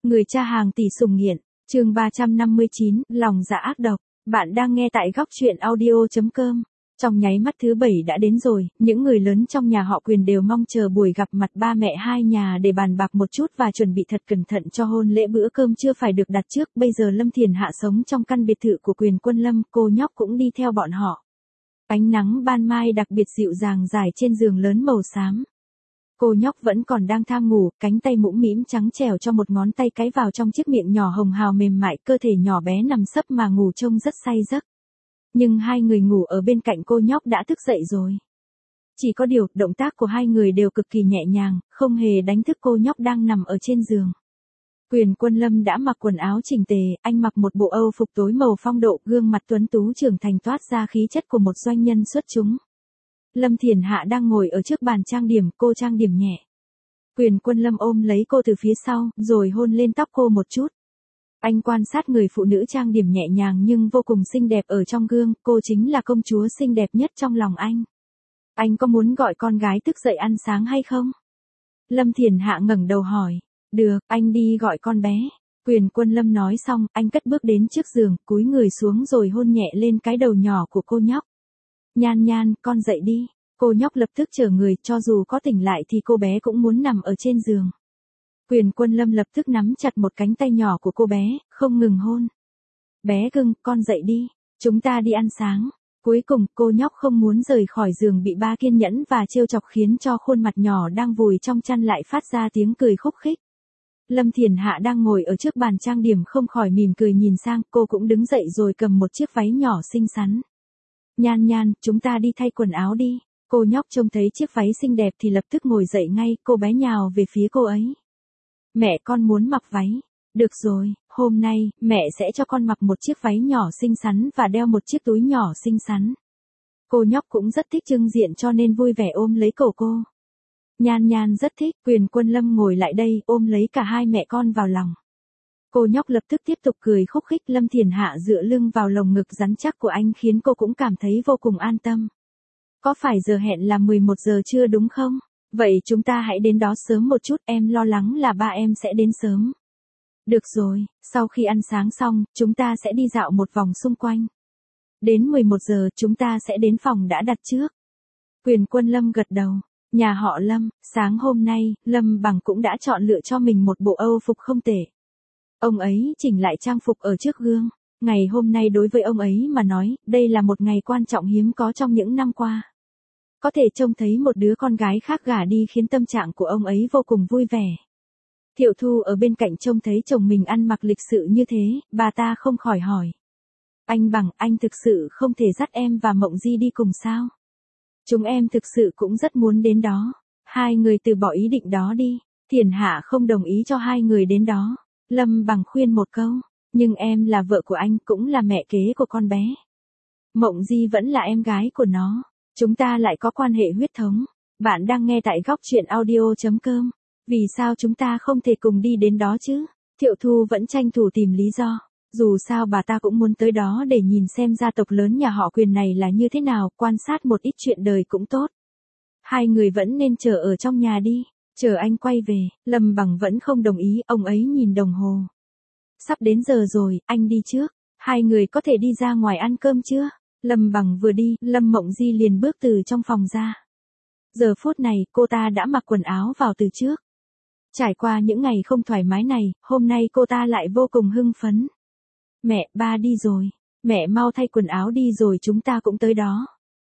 Người cha hàng tỷ sủng nghiện, chương 359, lòng dạ ác độc. Bạn đang nghe tại góc truyện audio.com. Trong nháy mắt thứ 7 đã đến rồi, những người lớn trong nhà họ Quyền đều mong chờ buổi gặp mặt ba mẹ hai nhà để bàn bạc một chút và chuẩn bị thật cẩn thận cho hôn lễ. Bữa cơm chưa phải được đặt trước, bây giờ Lâm Thiền Hạ sống trong căn biệt thự của Quyền Quân Lâm, cô nhóc cũng đi theo bọn họ. Ánh nắng ban mai đặc biệt dịu dàng rải trên giường lớn màu xám. Cô nhóc vẫn còn đang thang ngủ, cánh tay mũm mĩm trắng trẻo cho một ngón tay cái vào trong chiếc miệng nhỏ hồng hào mềm mại, cơ thể nhỏ bé nằm sấp mà ngủ trông rất say giấc. Nhưng hai người ngủ ở bên cạnh cô nhóc đã thức dậy rồi. Chỉ có điều, động tác của hai người đều cực kỳ nhẹ nhàng, không hề đánh thức cô nhóc đang nằm ở trên giường. Quyền Quân Lâm đã mặc quần áo chỉnh tề, anh mặc một bộ Âu phục tối màu phong độ, gương mặt tuấn tú trưởng thành toát ra khí chất của một doanh nhân xuất chúng. Lâm Thiền Hạ đang ngồi ở trước bàn trang điểm, cô trang điểm nhẹ. Quyền Quân Lâm ôm lấy cô từ phía sau, rồi hôn lên tóc cô một chút. Anh quan sát người phụ nữ trang điểm nhẹ nhàng nhưng vô cùng xinh đẹp ở trong gương, cô chính là công chúa xinh đẹp nhất trong lòng anh. Anh có muốn gọi con gái thức dậy ăn sáng hay không? Lâm Thiền Hạ ngẩng đầu hỏi. Được, anh đi gọi con bé. Quyền Quân Lâm nói xong, anh cất bước đến trước giường, cúi người xuống rồi hôn nhẹ lên cái đầu nhỏ của cô nhóc. Nhan Nhan, con dậy đi. Cô nhóc lập tức trở người, cho dù có tỉnh lại thì cô bé cũng muốn nằm ở trên giường. Quyền Quân Lâm lập tức nắm chặt một cánh tay nhỏ của cô bé, không ngừng hôn. Bé cưng, con dậy đi. Chúng ta đi ăn sáng. Cuối cùng, cô nhóc không muốn rời khỏi giường bị ba kiên nhẫn và trêu chọc khiến cho khuôn mặt nhỏ đang vùi trong chăn lại phát ra tiếng cười khúc khích. Lâm Thiền Hạ đang ngồi ở trước bàn trang điểm không khỏi mỉm cười nhìn sang, cô cũng đứng dậy rồi cầm một chiếc váy nhỏ xinh xắn. Nhan Nhan, chúng ta đi thay quần áo đi. Cô nhóc trông thấy chiếc váy xinh đẹp thì lập tức ngồi dậy ngay, cô bé nhào về phía cô ấy. Mẹ con muốn mặc váy. Được rồi, hôm nay, mẹ sẽ cho con mặc một chiếc váy nhỏ xinh xắn và đeo một chiếc túi nhỏ xinh xắn. Cô nhóc cũng rất thích trưng diện cho nên vui vẻ ôm lấy cổ cô. Nhan Nhan rất thích, Quyền Quân Lâm ngồi lại đây ôm lấy cả hai mẹ con vào lòng. Cô nhóc lập tức tiếp tục cười khúc khích. Lâm Thiền Hạ dựa lưng vào lồng ngực rắn chắc của anh khiến cô cũng cảm thấy vô cùng an tâm. Có phải giờ hẹn là 11 giờ chưa đúng không? Vậy chúng ta hãy đến đó sớm một chút, em lo lắng là ba em sẽ đến sớm. Được rồi, sau khi ăn sáng xong, chúng ta sẽ đi dạo một vòng xung quanh. Đến 11 giờ chúng ta sẽ đến phòng đã đặt trước. Quyền Quân Lâm gật đầu. Nhà họ Lâm, sáng hôm nay, Lâm Bằng cũng đã chọn lựa cho mình một bộ Âu phục không tệ. Ông ấy chỉnh lại trang phục ở trước gương. Ngày hôm nay đối với ông ấy mà nói, đây là một ngày quan trọng hiếm có trong những năm qua. Có thể trông thấy một đứa con gái khác gả đi khiến tâm trạng của ông ấy vô cùng vui vẻ. Thiệu Thu ở bên cạnh trông thấy chồng mình ăn mặc lịch sự như thế, bà ta không khỏi hỏi. Anh Bằng, anh thực sự không thể dắt em và Mộng Di đi cùng sao? Chúng em thực sự cũng rất muốn đến đó. Hai người từ bỏ ý định đó đi. Thiền Hạ không đồng ý cho hai người đến đó. Lâm Bằng khuyên một câu. Nhưng em là vợ của anh, cũng là mẹ kế của con bé. Mộng Di vẫn là em gái của nó. Chúng ta lại có quan hệ huyết thống. Bạn đang nghe tại góc truyện audio.com. Vì sao chúng ta không thể cùng đi đến đó chứ? Thiệu Thu vẫn tranh thủ tìm lý do. Dù sao bà ta cũng muốn tới đó để nhìn xem gia tộc lớn nhà họ Quyền này là như thế nào, quan sát một ít chuyện đời cũng tốt. Hai người vẫn nên chờ ở trong nhà đi, chờ anh quay về. Lâm Bằng vẫn không đồng ý, ông ấy nhìn đồng hồ. Sắp đến giờ rồi, anh đi trước. Hai người có thể đi ra ngoài ăn cơm chưa? Lâm Bằng vừa đi, Lâm Mộng Di liền bước từ trong phòng ra. Giờ phút này, cô ta đã mặc quần áo vào từ trước. Trải qua những ngày không thoải mái này, hôm nay cô ta lại vô cùng hưng phấn. Mẹ, ba đi rồi. Mẹ mau thay quần áo đi rồi chúng ta cũng tới đó.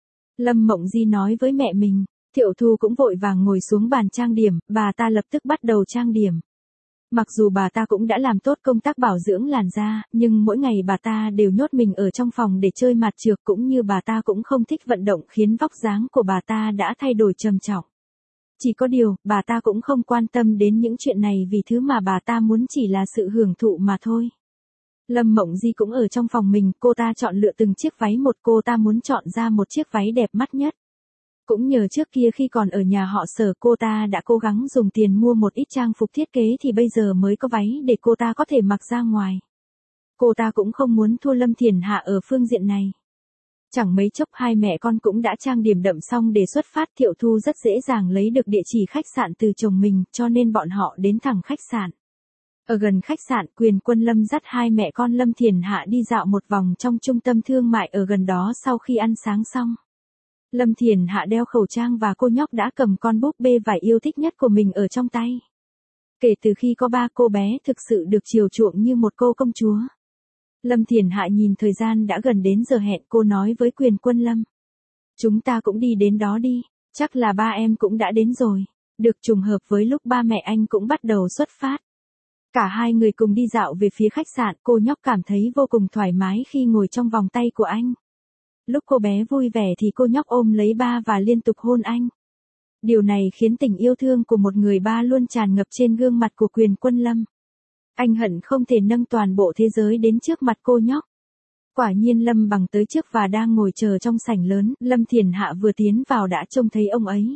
Lâm Mộng Di nói với mẹ mình. Thiệu Thu cũng vội vàng ngồi xuống bàn trang điểm, bà ta lập tức bắt đầu trang điểm. Mặc dù bà ta cũng đã làm tốt công tác bảo dưỡng làn da, nhưng mỗi ngày bà ta đều nhốt mình ở trong phòng để chơi mặt trược, cũng như bà ta cũng không thích vận động khiến vóc dáng của bà ta đã thay đổi trầm trọng. Chỉ có điều, bà ta cũng không quan tâm đến những chuyện này vì thứ mà bà ta muốn chỉ là sự hưởng thụ mà thôi. Lâm Mộng Di cũng ở trong phòng mình, cô ta chọn lựa từng chiếc váy một, cô ta muốn chọn ra một chiếc váy đẹp mắt nhất. Cũng nhờ trước kia khi còn ở nhà họ Sở cô ta đã cố gắng dùng tiền mua một ít trang phục thiết kế thì bây giờ mới có váy để cô ta có thể mặc ra ngoài. Cô ta cũng không muốn thua Lâm Thiền Hạ ở phương diện này. Chẳng mấy chốc hai mẹ con cũng đã trang điểm đậm xong để xuất phát. Thiệu Thu rất dễ dàng lấy được địa chỉ khách sạn từ chồng mình cho nên bọn họ đến thẳng khách sạn. Ở gần khách sạn, Quyền Quân Lâm dắt hai mẹ con Lâm Thiền Hạ đi dạo một vòng trong trung tâm thương mại ở gần đó sau khi ăn sáng xong. Lâm Thiền Hạ đeo khẩu trang và cô nhóc đã cầm con búp bê vải yêu thích nhất của mình ở trong tay. Kể từ khi có ba, cô bé thực sự được chiều chuộng như một cô công chúa. Lâm Thiền Hạ nhìn thời gian đã gần đến giờ hẹn, cô nói với Quyền Quân Lâm. Chúng ta cũng đi đến đó đi, chắc là ba em cũng đã đến rồi. Được trùng hợp với lúc ba mẹ anh cũng bắt đầu xuất phát. Cả hai người cùng đi dạo về phía khách sạn, cô nhóc cảm thấy vô cùng thoải mái khi ngồi trong vòng tay của anh. Lúc cô bé vui vẻ thì cô nhóc ôm lấy ba và liên tục hôn anh. Điều này khiến tình yêu thương của một người ba luôn tràn ngập trên gương mặt của Quyền Quân Lâm. Anh hận không thể nâng toàn bộ thế giới đến trước mặt cô nhóc. Quả nhiên Lâm Bằng tới trước và đang ngồi chờ trong sảnh lớn, Lâm Thiền Hạ vừa tiến vào đã trông thấy ông ấy.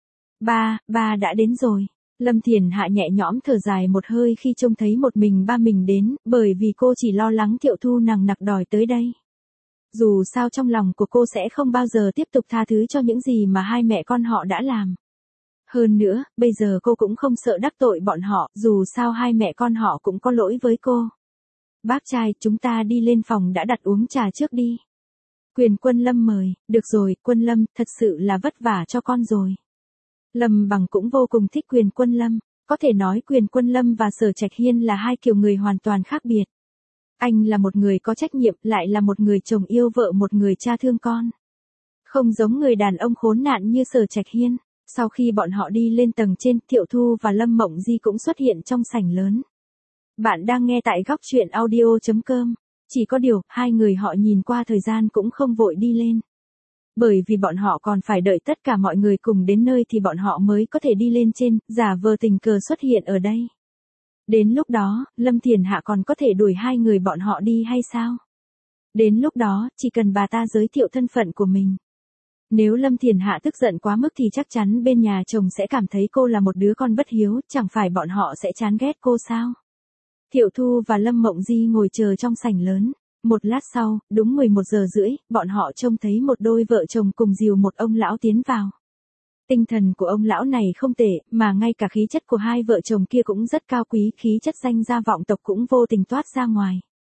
Ba đã đến rồi. Lâm Thiền Hạ nhẹ nhõm thở dài một hơi khi trông thấy một mình ba mình đến, bởi vì cô chỉ lo lắng Thiệu Thu nằng nặc đòi tới đây. Dù sao trong lòng của cô sẽ không bao giờ tiếp tục tha thứ cho những gì mà hai mẹ con họ đã làm. Hơn nữa, bây giờ cô cũng không sợ đắc tội bọn họ, dù sao hai mẹ con họ cũng có lỗi với cô. Bác trai, chúng ta đi lên phòng đã đặt uống trà trước đi. Quyền Quân Lâm mời, được rồi, Quân Lâm, thật sự là vất vả cho con rồi. Lâm Bằng cũng vô cùng thích Quyền Quân Lâm, có thể nói Quyền Quân Lâm và Sở Trạch Hiên là hai kiểu người hoàn toàn khác biệt. Anh là một người có trách nhiệm, lại là một người chồng yêu vợ, một người cha thương con. Không giống người đàn ông khốn nạn như Sở Trạch Hiên. Sau khi bọn họ đi lên tầng trên, Thiệu Thu và Lâm Mộng Di cũng xuất hiện trong sảnh lớn. Bạn đang nghe tại góc truyện audio.com. Chỉ có điều, hai người họ nhìn qua thời gian cũng không vội đi lên. Bởi vì bọn họ còn phải đợi tất cả mọi người cùng đến nơi thì bọn họ mới có thể đi lên trên, giả vờ tình cờ xuất hiện ở đây. Đến lúc đó, Lâm Thiền Hạ còn có thể đuổi hai người bọn họ đi hay sao? Đến lúc đó, chỉ cần bà ta giới thiệu thân phận của mình. Nếu Lâm Thiền Hạ tức giận quá mức thì chắc chắn bên nhà chồng sẽ cảm thấy cô là một đứa con bất hiếu, chẳng phải bọn họ sẽ chán ghét cô sao? Thiệu Thu và Lâm Mộng Di ngồi chờ trong sảnh lớn. Một lát sau, đúng 11:30, bọn họ trông thấy một đôi vợ chồng cùng dìu một ông lão tiến vào. Tinh thần của ông lão này không tệ, mà ngay cả khí chất của hai vợ chồng kia cũng rất cao quý, khí chất danh gia vọng tộc cũng vô tình toát ra ngoài.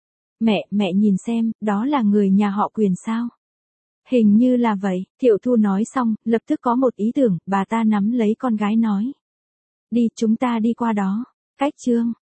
Mẹ nhìn xem, đó là người nhà họ Quyền sao? Hình như là vậy, Thiệu Thu nói xong, lập tức có một ý tưởng, bà ta nắm lấy con gái nói. Đi, chúng ta đi qua đó. Cách chương